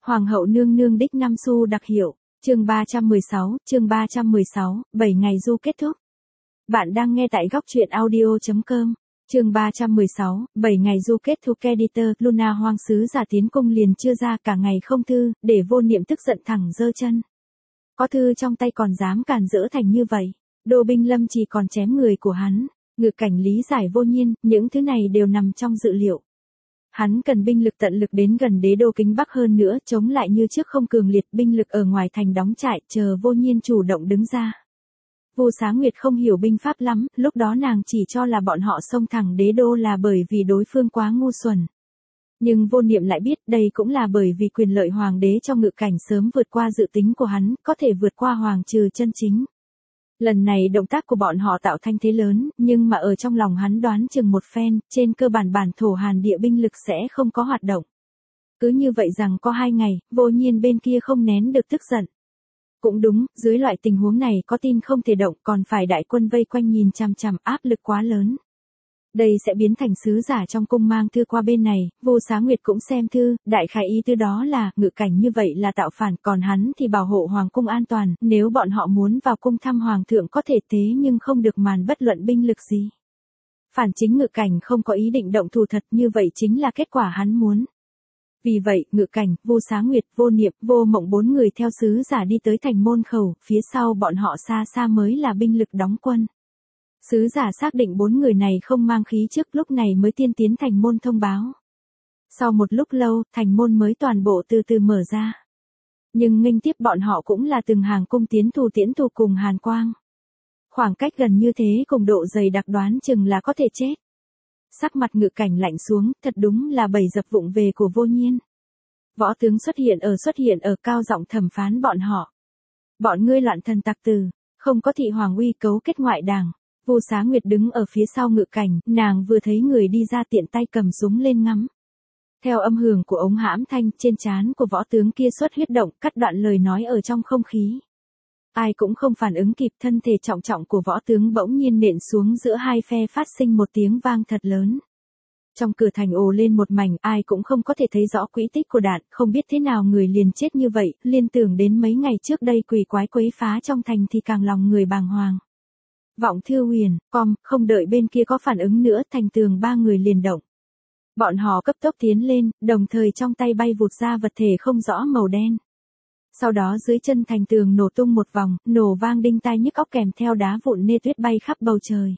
Hoàng hậu nương nương đích năm xu đặc hiệu, chương 316, 7 ngày du kết thúc. Bạn đang nghe tại góc truyện audio.com, chương 316, 7 ngày du kết thúc. Editor, Luna Hoang sứ giả tiến cung liền chưa ra cả ngày không thư, để Vô Niệm tức giận thẳng giơ chân. Có thư trong tay còn dám càn rỡ thành như vậy, Đô Binh Lâm chỉ còn chém người của hắn. Ngự Cảnh lý giải vô nhiên, những thứ này đều nằm trong dự liệu. Hắn cần binh lực tận lực đến gần đế đô Kính Bắc hơn nữa, chống lại như trước không cường liệt, binh lực ở ngoài thành đóng trại, chờ Vô Nhiên chủ động đứng ra. Vu Xá Nguyệt không hiểu binh pháp lắm, lúc đó nàng chỉ cho là bọn họ xông thẳng đế đô là bởi vì đối phương quá ngu xuẩn. Nhưng Vô Niệm lại biết đây cũng là bởi vì quyền lợi hoàng đế trong Ngự Cảnh sớm vượt qua dự tính của hắn, có thể vượt qua hoàng trừ chân chính. Lần này động tác của bọn họ tạo thanh thế lớn, nhưng mà ở trong lòng hắn đoán chừng một phen, trên cơ bản bản thổ Hàn địa binh lực sẽ không có hoạt động. Cứ như vậy rằng có 2 ngày, Vô Nhiên bên kia không nén được tức giận. Cũng đúng, dưới loại tình huống này có tin không thể động, còn phải đại quân vây quanh nhìn chằm chằm, áp lực quá lớn. Đây sẽ biến thành sứ giả trong cung mang thư qua bên này, Vu Xá Nguyệt cũng xem thư, đại khái ý tư đó là, Ngự Cảnh như vậy là tạo phản, còn hắn thì bảo hộ hoàng cung an toàn, nếu bọn họ muốn vào cung thăm hoàng thượng có thể thế nhưng không được màn bất luận binh lực gì. Phản chính Ngự Cảnh không có ý định động thủ thật, như vậy chính là kết quả hắn muốn. Vì vậy, Ngự Cảnh, Vu Xá Nguyệt, Vô Niệm, Vô Mộng 4 người theo sứ giả đi tới thành môn khẩu, phía sau bọn họ xa xa mới là binh lực đóng quân. Sứ giả xác định 4 người này không mang khí trước, lúc này mới tiên tiến thành môn thông báo. Sau một lúc lâu, thành môn mới toàn bộ từ từ mở ra. Nhưng nghênh tiếp bọn họ cũng là từng hàng cung tiễn thủ cùng Hàn Quang. Khoảng cách gần như thế cùng độ dày đặc đoán chừng là có thể chết. Sắc mặt Ngự Cảnh lạnh xuống, thật đúng là bầy dập vụng về của Vô Nhiên. Võ tướng xuất hiện ở cao giọng thẩm phán bọn họ. Bọn ngươi loạn thần tặc tử, không có thị hoàng uy cấu kết ngoại đảng. Vu Xá Nguyệt đứng ở phía sau Ngự Cảnh, nàng vừa thấy người đi ra tiện tay cầm súng lên ngắm. Theo âm hưởng của ống hãm thanh, trên trán của võ tướng kia xuất huyết động, cắt đoạn lời nói ở trong không khí. Ai cũng không phản ứng kịp, thân thể trọng trọng của võ tướng bỗng nhiên nện xuống giữa hai phe, phát sinh một tiếng vang thật lớn. Trong cửa thành ồ lên một mảnh, ai cũng không có thể thấy rõ quỹ tích của đạn, không biết thế nào người liền chết như vậy, liên tưởng đến mấy ngày trước đây quỷ quái quấy phá trong thành thì càng lòng người bàng hoàng. Vọng Thư Huyền, không đợi bên kia có phản ứng nữa, thành tường 3 người liền động. Bọn họ cấp tốc tiến lên, đồng thời trong tay bay vụt ra vật thể không rõ màu đen. Sau đó dưới chân thành tường nổ tung một vòng, nổ vang đinh tai nhức óc kèm theo đá vụn nê tuyết bay khắp bầu trời.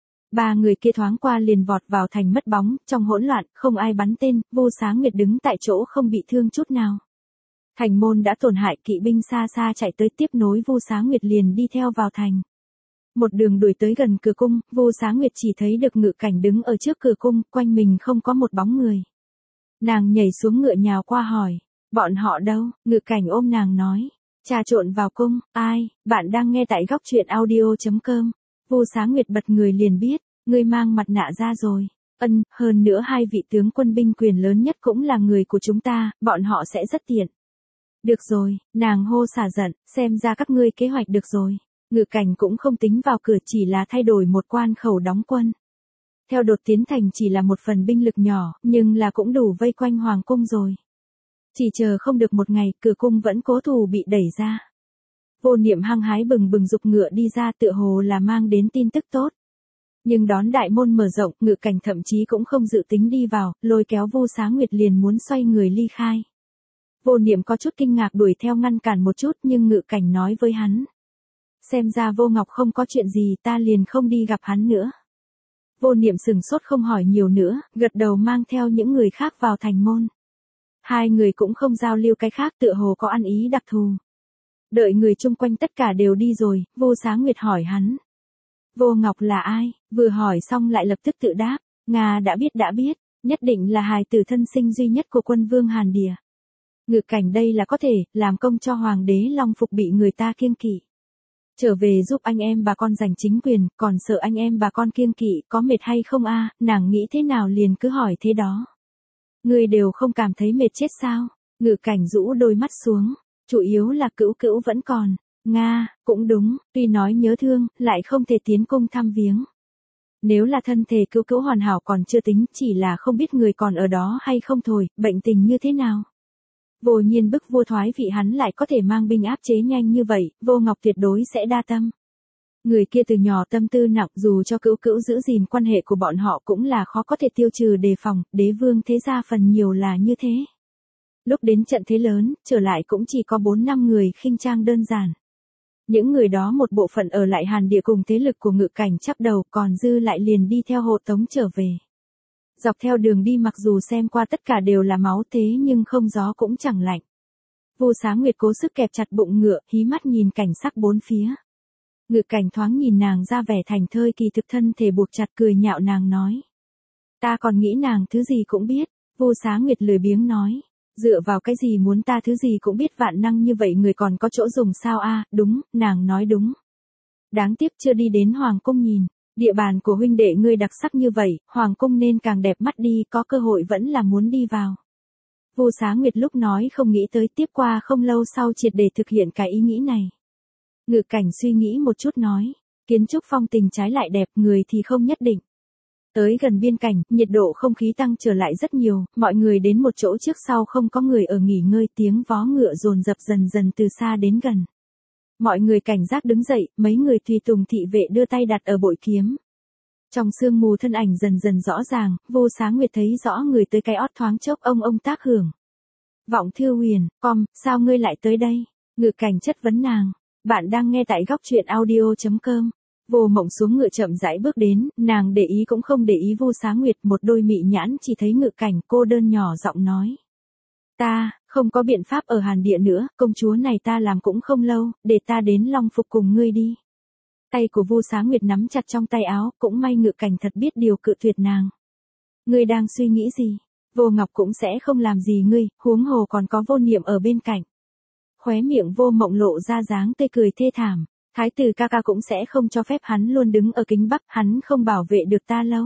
3 người kia thoáng qua liền vọt vào thành mất bóng, trong hỗn loạn, không ai bắn tên, Vu Xá Nguyệt đứng tại chỗ không bị thương chút nào. Thành môn đã tổn hại, kỵ binh xa xa chạy tới tiếp nối, Vu Xá Nguyệt liền đi theo vào thành. Một đường đuổi tới gần cửa cung, Vu Xá Nguyệt chỉ thấy được Ngự Cảnh đứng ở trước cửa cung, quanh mình không có một bóng người. Nàng nhảy xuống ngựa nhào qua hỏi, bọn họ đâu? Ngự Cảnh ôm nàng nói, trà trộn vào cung. Ai? Bạn đang nghe tại góc truyện audio.com. Vu Xá Nguyệt bật người liền biết, ngươi mang mặt nạ ra rồi. Hơn nữa 2 vị tướng quân binh quyền lớn nhất cũng là người của chúng ta, bọn họ sẽ rất tiện. Được rồi, nàng hô xả giận, xem ra các ngươi kế hoạch được rồi. Ngự Cảnh cũng không tính vào cửa, chỉ là thay đổi một quan khẩu đóng quân. Theo đột tiến thành chỉ là một phần binh lực nhỏ, nhưng là cũng đủ vây quanh hoàng cung rồi. Chỉ chờ không được một ngày, cửa cung vẫn cố thủ bị đẩy ra. Vô Niệm hăng hái bừng bừng dục ngựa đi ra, tựa hồ là mang đến tin tức tốt. Nhưng đón đại môn mở rộng, Ngự Cảnh thậm chí cũng không dự tính đi vào, lôi kéo Vu Xá Nguyệt liền muốn xoay người ly khai. Vô Niệm có chút kinh ngạc đuổi theo ngăn cản một chút, nhưng Ngự Cảnh nói với hắn. Xem ra Vô Ngọc không có chuyện gì, ta liền không đi gặp hắn nữa. Vô Niệm sừng sốt không hỏi nhiều nữa, gật đầu mang theo những người khác vào thành môn. 2 người cũng không giao lưu cái khác, tựa hồ có ăn ý đặc thù. Đợi người chung quanh tất cả đều đi rồi, Vu Xá Nguyệt hỏi hắn. Vô Ngọc là ai? Vừa hỏi xong lại lập tức tự đáp, Nga đã biết, nhất định là hài tử thân sinh duy nhất của quân vương Hàn Địa. Ngự Cảnh đây là có thể, làm công cho hoàng đế Long Phục bị người ta kiêng kỵ. Trở về giúp anh em bà con giành chính quyền, còn sợ anh em bà con kiêng kỵ, có mệt hay không a? Nàng nghĩ thế nào liền cứ hỏi thế đó. Ngươi đều không cảm thấy mệt chết sao? Ngự Cảnh rũ đôi mắt xuống, chủ yếu là Cữu Cữu vẫn còn. Nga, cũng đúng, tuy nói nhớ thương, lại không thể tiến cung thăm viếng. Nếu là thân thể Cữu Cữu hoàn hảo còn chưa tính, chỉ là không biết người còn ở đó hay không thôi, bệnh tình như thế nào. Vô Nhiên bức vua thoái vị hắn lại có thể mang binh áp chế nhanh như vậy, Vô Ngọc tuyệt đối sẽ đa tâm. Người kia từ nhỏ tâm tư nặng, dù cho cữu cữu giữ gìn quan hệ của bọn họ cũng là khó có thể tiêu trừ đề phòng, đế vương thế gia phần nhiều là như thế. Lúc đến trận thế lớn, trở lại cũng chỉ có 4-5 người khinh trang đơn giản. Những người đó một bộ phận ở lại Hàn Địa cùng thế lực của Ngự Cảnh chắp đầu, còn dư lại liền đi theo hộ tống trở về. Dọc theo đường đi mặc dù xem qua tất cả đều là máu thế nhưng không gió cũng chẳng lạnh. Vu Xá Nguyệt cố sức kẹp chặt bụng ngựa, hí mắt nhìn cảnh sắc bốn phía. Ngự Cảnh thoáng nhìn nàng ra vẻ thành thơi, kỳ thực thân thể buộc chặt, cười nhạo nàng nói. Ta còn nghĩ nàng thứ gì cũng biết. Vu Xá Nguyệt lười biếng nói. Dựa vào cái gì muốn ta thứ gì cũng biết, vạn năng như vậy người còn có chỗ dùng sao a? Đúng, nàng nói đúng. Đáng tiếc chưa đi đến Hoàng cung nhìn. Địa bàn của huynh đệ ngươi đặc sắc như vậy, Hoàng cung nên càng đẹp mắt đi, có cơ hội vẫn là muốn đi vào. Vu Xá Nguyệt lúc nói không nghĩ tới, tiếp qua không lâu sau triệt để thực hiện cái ý nghĩ này. Ngự Cảnh suy nghĩ một chút nói. Kiến trúc phong tình trái lại đẹp, người thì không nhất định. Tới gần biên cảnh, nhiệt độ không khí tăng trở lại rất nhiều, mọi người đến một chỗ trước sau không có người ở nghỉ ngơi, tiếng vó ngựa dồn dập dần dần từ xa đến gần. Mọi người cảnh giác đứng dậy, mấy người tùy tùng thị vệ đưa tay đặt ở bội kiếm. Trong sương mù thân ảnh dần dần rõ ràng, Vô Xá Nguyệt thấy rõ người tới cái ót thoáng chốc, ông tác hưởng. Vọng Thư Huyền, sao ngươi lại tới đây? Ngự Cảnh chất vấn nàng. Bạn đang nghe tại góc truyện audio.com. Vô Mộng xuống ngựa chậm rãi bước đến, nàng để ý cũng không để ý Vu Xá Nguyệt, một đôi mị nhãn chỉ thấy Ngự Cảnh, cô đơn nhỏ giọng nói. Ta, không có biện pháp ở Hàn Địa nữa, công chúa này ta làm cũng không lâu, để ta đến Long Phục cùng ngươi đi. Tay của Vu Xá Nguyệt nắm chặt trong tay áo, cũng may Ngự Cảnh thật biết điều cự tuyệt nàng. Ngươi đang suy nghĩ gì? Vô Ngọc cũng sẽ không làm gì ngươi, huống hồ còn có Vô Niệm ở bên cạnh. Khóe miệng Vô Mộng lộ ra dáng tê cười thê thảm. Thái tử ca ca cũng sẽ không cho phép hắn luôn đứng ở kính bắc, hắn không bảo vệ được ta lâu.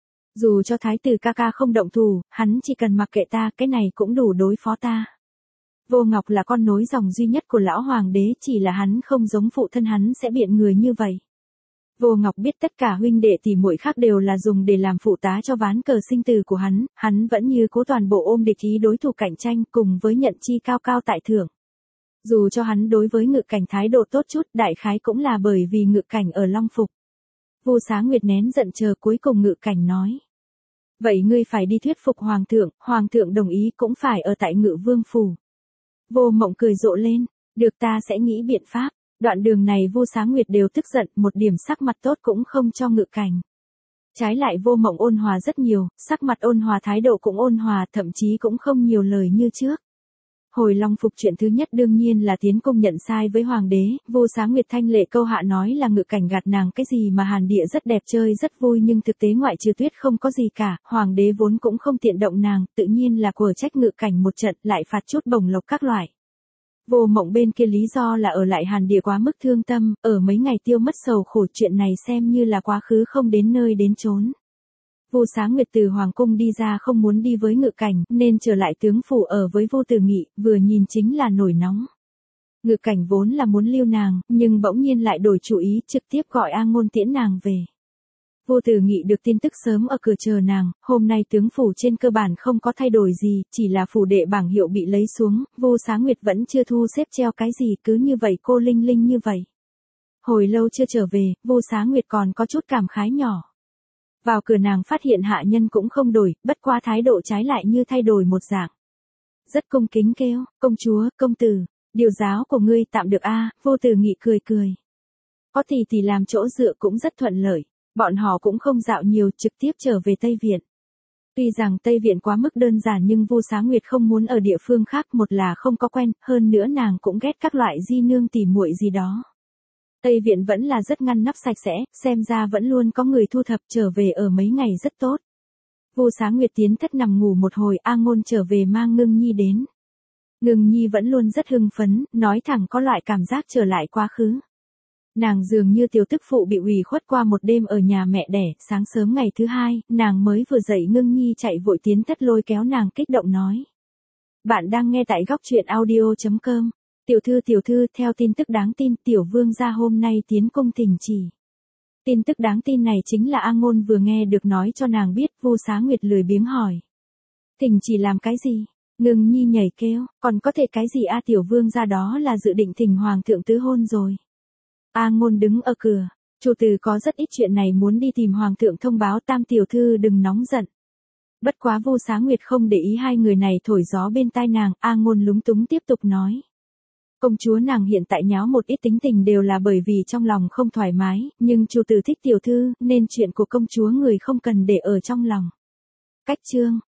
Dù cho thái tử ca ca không động thủ, hắn chỉ cần mặc kệ ta, cái này cũng đủ đối phó ta. Vô Ngọc là con nối dòng duy nhất của lão hoàng đế, chỉ là hắn không giống phụ thân hắn sẽ biện người như vậy. Vô Ngọc biết tất cả huynh đệ tỷ muội khác đều là dùng để làm phụ tá cho ván cờ sinh tử của hắn vẫn như cố toàn bộ ôm địch ý đối thủ cạnh tranh, cùng với nhận chi cao cao tại thượng. Dù cho hắn đối với Ngự Cảnh thái độ tốt chút, đại khái cũng là bởi vì Ngự Cảnh ở Long Phục. Vu Xá Nguyệt nén giận chờ cuối cùng Ngự Cảnh nói. Vậy ngươi phải đi thuyết phục hoàng thượng đồng ý cũng phải ở tại Ngự Vương phủ. Vô Mộng cười rộ lên, được, ta sẽ nghĩ biện pháp. Đoạn đường này Vu Xá Nguyệt đều tức giận, một điểm sắc mặt tốt cũng không cho Ngự Cảnh. Trái lại Vô Mộng ôn hòa rất nhiều, sắc mặt ôn hòa, thái độ cũng ôn hòa, thậm chí cũng không nhiều lời như trước. Hồi Long Phục chuyện thứ nhất đương nhiên là tiến cung nhận sai với hoàng đế, Vu Xá Nguyệt thanh lệ câu hạ nói là Ngự Cảnh gạt nàng cái gì mà Hàn Địa rất đẹp chơi rất vui, nhưng thực tế ngoại trừ tuyết không có gì cả, hoàng đế vốn cũng không tiện động nàng, tự nhiên là quở trách Ngự Cảnh một trận, lại phạt chút bổng lộc các loại. Vô Mộng bên kia lý do là ở lại Hàn Địa quá mức thương tâm, ở mấy ngày tiêu mất sầu khổ, chuyện này xem như là quá khứ không đến nơi đến chốn. Vu Xá Nguyệt từ hoàng cung đi ra không muốn đi với Ngự Cảnh, nên trở lại tướng phủ ở với Vô Tử Nghị, vừa nhìn chính là nổi nóng. Ngự Cảnh vốn là muốn lưu nàng, nhưng bỗng nhiên lại đổi chủ ý, trực tiếp gọi A Ngôn tiễn nàng về. Vô Tử Nghị được tin tức sớm ở cửa chờ nàng, hôm nay tướng phủ trên cơ bản không có thay đổi gì, chỉ là phủ đệ bảng hiệu bị lấy xuống, Vu Xá Nguyệt vẫn chưa thu xếp treo cái gì, cứ như vậy cô linh linh như vậy. Hồi lâu chưa trở về, Vu Xá Nguyệt còn có chút cảm khái nhỏ. Vào cửa nàng phát hiện hạ nhân cũng không đổi, bất qua thái độ trái lại như thay đổi một dạng. Rất cung kính kêu, công chúa, công tử, điều giáo của ngươi tạm được a. Vô Tử Nghị cười cười. Có thì làm chỗ dựa cũng rất thuận lợi, bọn họ cũng không dạo nhiều, trực tiếp trở về Tây Viện. Tuy rằng Tây Viện quá mức đơn giản nhưng Vu Xá Nguyệt không muốn ở địa phương khác, một là không có quen, hơn nữa nàng cũng ghét các loại di nương tỉ muội gì đó. Tây Viện vẫn là rất ngăn nắp sạch sẽ, xem ra vẫn luôn có người thu thập, trở về ở mấy ngày rất tốt. Vu Xá Nguyệt tiến thất nằm ngủ một hồi, A Ngôn trở về mang Ngưng Nhi đến. Ngưng Nhi vẫn luôn rất hưng phấn, nói thẳng có loại cảm giác trở lại quá khứ. Nàng dường như tiểu tức phụ bị ủy khuất qua một đêm ở nhà mẹ đẻ, sáng sớm ngày thứ hai, nàng mới vừa dậy Ngưng Nhi chạy vội tiến thất lôi kéo nàng kích động nói. Bạn đang nghe tại góc truyện audio.com. Tiểu thư, theo tin tức đáng tin, tiểu vương gia hôm nay tiến cung thỉnh chỉ. Tin tức đáng tin này chính là A Ngôn vừa nghe được nói cho nàng biết. Vu Xá Nguyệt lười biếng hỏi. Thỉnh chỉ làm cái gì? Ngưng nhi nhảy kêu, còn có thể cái gì A tiểu vương ra đó là dự định thỉnh hoàng thượng tứ hôn rồi. A Ngôn đứng ở cửa, chủ tử có rất ít chuyện này muốn đi tìm hoàng thượng thông báo, Tam tiểu thư đừng nóng giận. Bất quá Vu Xá Nguyệt không để ý hai người này thổi gió bên tai nàng, A Ngôn lúng túng tiếp tục nói. Công chúa nàng hiện tại nháo một ít tính tình đều là bởi vì trong lòng không thoải mái, nhưng chủ tử thích tiểu thư, nên chuyện của công chúa người không cần để ở trong lòng. Cách chương